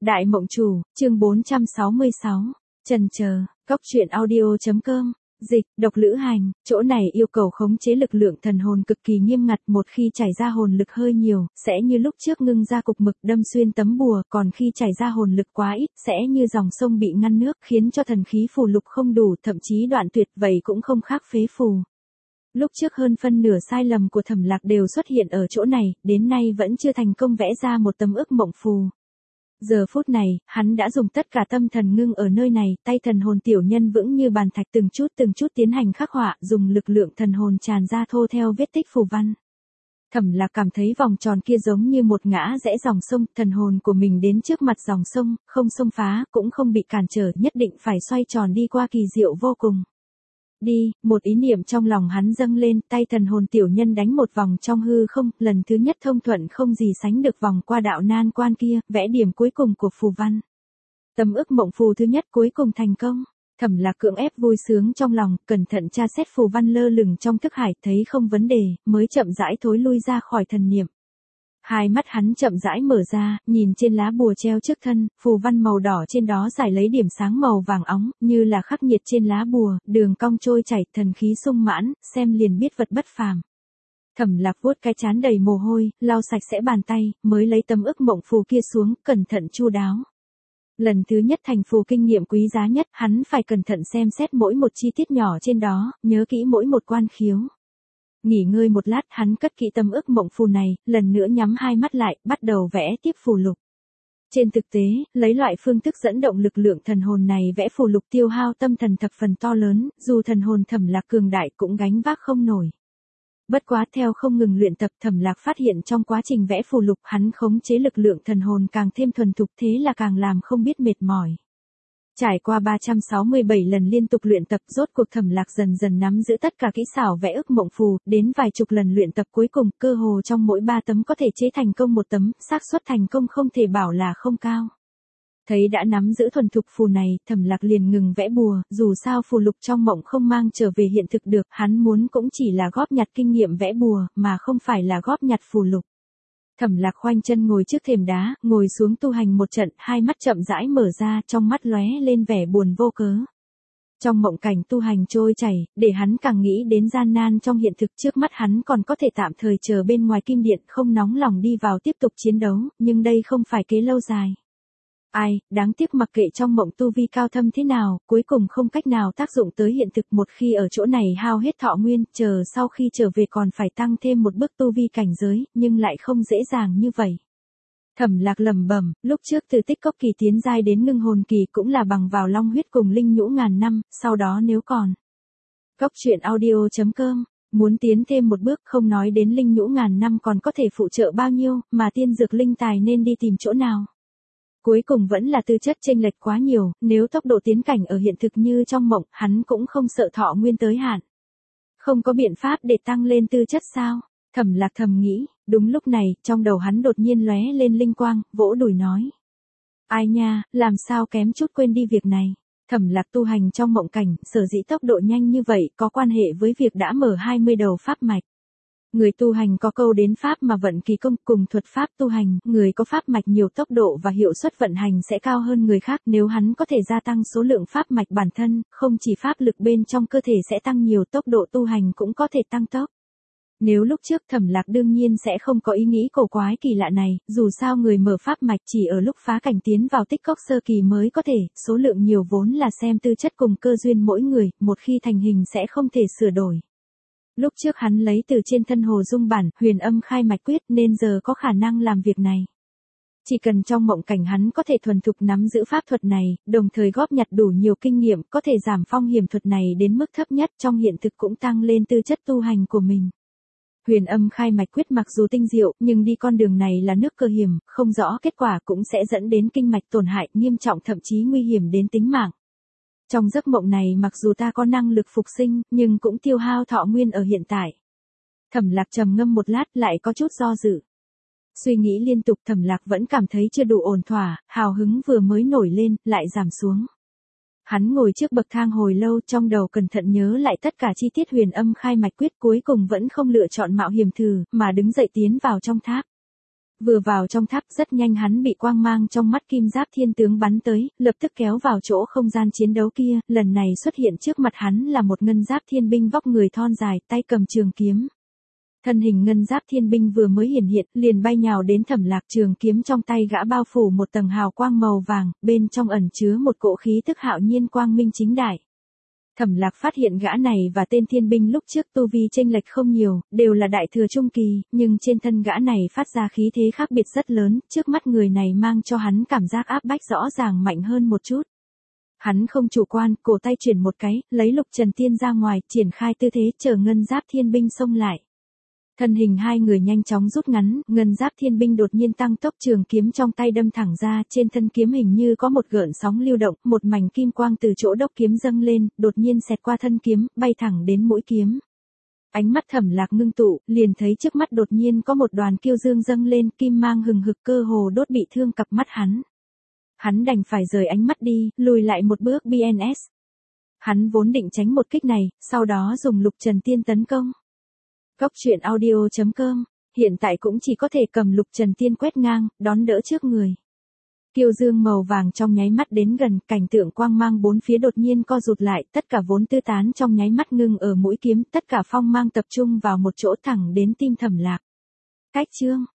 Đại Mộng Chủ, chương 466. Chần chờ, Cóc truyện audio.com. Dịch, độc lữ hành, chỗ này yêu cầu khống chế lực lượng thần hồn cực kỳ nghiêm ngặt, một khi chảy ra hồn lực hơi nhiều, sẽ như lúc trước ngưng ra cục mực đâm xuyên tấm bùa, còn khi chảy ra hồn lực quá ít, sẽ như dòng sông bị ngăn nước, khiến cho thần khí phù lục không đủ, thậm chí đoạn tuyệt, vậy cũng không khác phế phù. Lúc trước hơn phân nửa sai lầm của Thẩm Lạc đều xuất hiện ở chỗ này, đến nay vẫn chưa thành công vẽ ra một tấm ức mộng phù. Giờ phút này, hắn đã dùng tất cả tâm thần ngưng ở nơi này, tay thần hồn tiểu nhân vững như bàn thạch từng chút tiến hành khắc họa, dùng lực lượng thần hồn tràn ra thô theo vết tích phù văn. Thẩm Lạc cảm thấy vòng tròn kia giống như một ngã rẽ dòng sông, thần hồn của mình đến trước mặt dòng sông, không xông phá, cũng không bị cản trở, nhất định phải xoay tròn đi qua, kỳ diệu vô cùng. Đi, một ý niệm trong lòng hắn dâng lên, tay thần hồn tiểu nhân đánh một vòng trong hư không, lần thứ nhất thông thuận không gì sánh được vòng qua đạo nan quan kia, vẽ điểm cuối cùng của phù văn. Tấm ức mộng phù thứ nhất cuối cùng thành công. Thẩm Lạc cưỡng ép vui sướng trong lòng, cẩn thận tra xét phù văn lơ lửng trong thức hải, thấy không vấn đề, mới chậm rãi thối lui ra khỏi thần niệm. Hai mắt hắn chậm rãi mở ra, nhìn trên lá bùa treo trước thân, phù văn màu đỏ trên đó giải lấy điểm sáng màu vàng óng, như là khắc nhiệt trên lá bùa, đường cong trôi chảy, thần khí sung mãn, xem liền biết vật bất phàm. Thẩm Lạc vuốt cái trán đầy mồ hôi, lau sạch sẽ bàn tay, mới lấy tấm ức mộng phù kia xuống, cẩn thận chu đáo. Lần thứ nhất thành phù kinh nghiệm quý giá nhất, hắn phải cẩn thận xem xét mỗi một chi tiết nhỏ trên đó, nhớ kỹ mỗi một quan khiếu. Nghỉ ngơi một lát, hắn cất kỹ tấm ức mộng phù này, lần nữa nhắm hai mắt lại, bắt đầu vẽ tiếp phù lục. Trên thực tế, lấy loại phương thức dẫn động lực lượng thần hồn này vẽ phù lục tiêu hao tâm thần thập phần to lớn, dù thần hồn Thẩm Lạc cường đại cũng gánh vác không nổi. Bất quá theo không ngừng luyện tập, Thẩm Lạc phát hiện trong quá trình vẽ phù lục hắn khống chế lực lượng thần hồn càng thêm thuần thục, thế là càng làm không biết mệt mỏi. Trải qua 367 lần liên tục luyện tập, rốt cuộc Thẩm Lạc dần dần nắm giữ tất cả kỹ xảo vẽ ức mộng phù, đến vài chục lần luyện tập cuối cùng, cơ hồ trong mỗi 3 tấm có thể chế thành công một tấm, xác suất thành công không thể bảo là không cao. Thấy đã nắm giữ thuần thục phù này, Thẩm Lạc liền ngừng vẽ bùa, dù sao phù lục trong mộng không mang trở về hiện thực được, hắn muốn cũng chỉ là góp nhặt kinh nghiệm vẽ bùa, mà không phải là góp nhặt phù lục. Thẩm Lạc khoanh chân ngồi trước thềm đá, ngồi xuống tu hành một trận, hai mắt chậm rãi mở ra, trong mắt lóe lên vẻ buồn vô cớ. Trong mộng cảnh tu hành trôi chảy, để hắn càng nghĩ đến gian nan trong hiện thực, trước mắt hắn còn có thể tạm thời chờ bên ngoài kim điện, không nóng lòng đi vào tiếp tục chiến đấu, nhưng đây không phải kế lâu dài. Ai, đáng tiếc mặc kệ trong mộng tu vi cao thâm thế nào, cuối cùng không cách nào tác dụng tới hiện thực, một khi ở chỗ này hao hết thọ nguyên, chờ sau khi trở về còn phải tăng thêm một bước tu vi cảnh giới, nhưng lại không dễ dàng như vậy. Thẩm Lạc lẩm bẩm, lúc trước từ tích cốc kỳ tiến giai đến ngưng hồn kỳ cũng là bằng vào long huyết cùng linh nhũ ngàn năm, sau đó nếu còn. Cóc truyện audio.com. Muốn tiến thêm một bước, không nói đến linh nhũ ngàn năm còn có thể phụ trợ bao nhiêu, mà tiên dược linh tài nên đi tìm chỗ nào. Cuối cùng vẫn là tư chất chênh lệch quá nhiều, nếu tốc độ tiến cảnh ở hiện thực như trong mộng, hắn cũng không sợ thọ nguyên tới hạn. Không có biện pháp để tăng lên tư chất sao? Thẩm Lạc thầm nghĩ, đúng lúc này, trong đầu hắn đột nhiên lóe lên linh quang, vỗ đùi nói. Ai nha, làm sao kém chút quên đi việc này. Thẩm Lạc tu hành trong mộng cảnh, sở dĩ tốc độ nhanh như vậy, có quan hệ với việc đã mở 20 đầu pháp mạch. Người tu hành có câu đến pháp mà vận kỳ công, cùng thuật pháp tu hành, người có pháp mạch nhiều tốc độ và hiệu suất vận hành sẽ cao hơn người khác, nếu hắn có thể gia tăng số lượng pháp mạch bản thân, không chỉ pháp lực bên trong cơ thể sẽ tăng nhiều, tốc độ tu hành cũng có thể tăng tốc. Nếu lúc trước Thẩm Lạc đương nhiên sẽ không có ý nghĩ cổ quái kỳ lạ này, dù sao người mở pháp mạch chỉ ở lúc phá cảnh tiến vào tích cốc sơ kỳ mới có thể, số lượng nhiều vốn là xem tư chất cùng cơ duyên mỗi người, một khi thành hình sẽ không thể sửa đổi. Lúc trước hắn lấy từ trên thân Hồ Dung bản, huyền âm khai mạch quyết nên giờ có khả năng làm việc này. Chỉ cần trong mộng cảnh hắn có thể thuần thục nắm giữ pháp thuật này, đồng thời góp nhặt đủ nhiều kinh nghiệm, có thể giảm phong hiểm thuật này đến mức thấp nhất, trong hiện thực cũng tăng lên tư chất tu hành của mình. Huyền âm khai mạch quyết mặc dù tinh diệu, nhưng đi con đường này là nước cờ hiểm, không rõ kết quả cũng sẽ dẫn đến kinh mạch tổn hại nghiêm trọng, thậm chí nguy hiểm đến tính mạng. Trong giấc mộng này mặc dù ta có năng lực phục sinh, nhưng cũng tiêu hao thọ nguyên ở hiện tại. Thẩm Lạc trầm ngâm một lát, lại có chút do dự. Suy nghĩ liên tục, Thẩm Lạc vẫn cảm thấy chưa đủ ổn thỏa, hào hứng vừa mới nổi lên, lại giảm xuống. Hắn ngồi trước bậc thang hồi lâu, trong đầu cẩn thận nhớ lại tất cả chi tiết huyền âm khai mạch quyết, cuối cùng vẫn không lựa chọn mạo hiểm thử, mà đứng dậy tiến vào trong tháp. Vừa vào trong tháp rất nhanh hắn bị quang mang trong mắt Kim Giáp Thiên tướng bắn tới, lập tức kéo vào chỗ không gian chiến đấu kia, lần này xuất hiện trước mặt hắn là một ngân giáp thiên binh vóc người thon dài, tay cầm trường kiếm. Thân hình ngân giáp thiên binh vừa mới hiển hiện, liền bay nhào đến Thẩm Lạc, trường kiếm trong tay gã bao phủ một tầng hào quang màu vàng, bên trong ẩn chứa một cỗ khí tức hạo nhiên quang minh chính đại. Thẩm Lạc phát hiện gã này và tên thiên binh lúc trước tu vi chênh lệch không nhiều, đều là đại thừa trung kỳ, nhưng trên thân gã này phát ra khí thế khác biệt rất lớn, trước mắt người này mang cho hắn cảm giác áp bách rõ ràng mạnh hơn một chút. Hắn không chủ quan, cổ tay chuyển một cái, lấy Lục Trần Tiên ra ngoài, triển khai tư thế chờ ngân giáp thiên binh xông lại. Thân hình hai người nhanh chóng rút ngắn, ngân giáp thiên binh đột nhiên tăng tốc, trường kiếm trong tay đâm thẳng ra, trên thân kiếm hình như có một gợn sóng lưu động, một mảnh kim quang từ chỗ đốc kiếm dâng lên, đột nhiên xẹt qua thân kiếm, bay thẳng đến mũi kiếm. Ánh mắt Thẩm Lạc ngưng tụ, liền thấy trước mắt đột nhiên có một đoàn kiêu dương dâng lên, kim mang hừng hực cơ hồ đốt bị thương cặp mắt hắn. Hắn đành phải rời ánh mắt đi, lùi lại một bước BNS. Hắn vốn định tránh một kích này, sau đó dùng Lục Trần Tiên tấn công. Góc truyện audio.com, hiện tại cũng chỉ có thể cầm Lục Trần Tiên quét ngang, đón đỡ trước người. Kiêu dương màu vàng trong nháy mắt đến gần, cảnh tượng quang mang bốn phía đột nhiên co rụt lại, tất cả vốn tư tán trong nháy mắt ngưng ở mũi kiếm, tất cả phong mang tập trung vào một chỗ thẳng đến tim Thẩm Lạc. Cách chương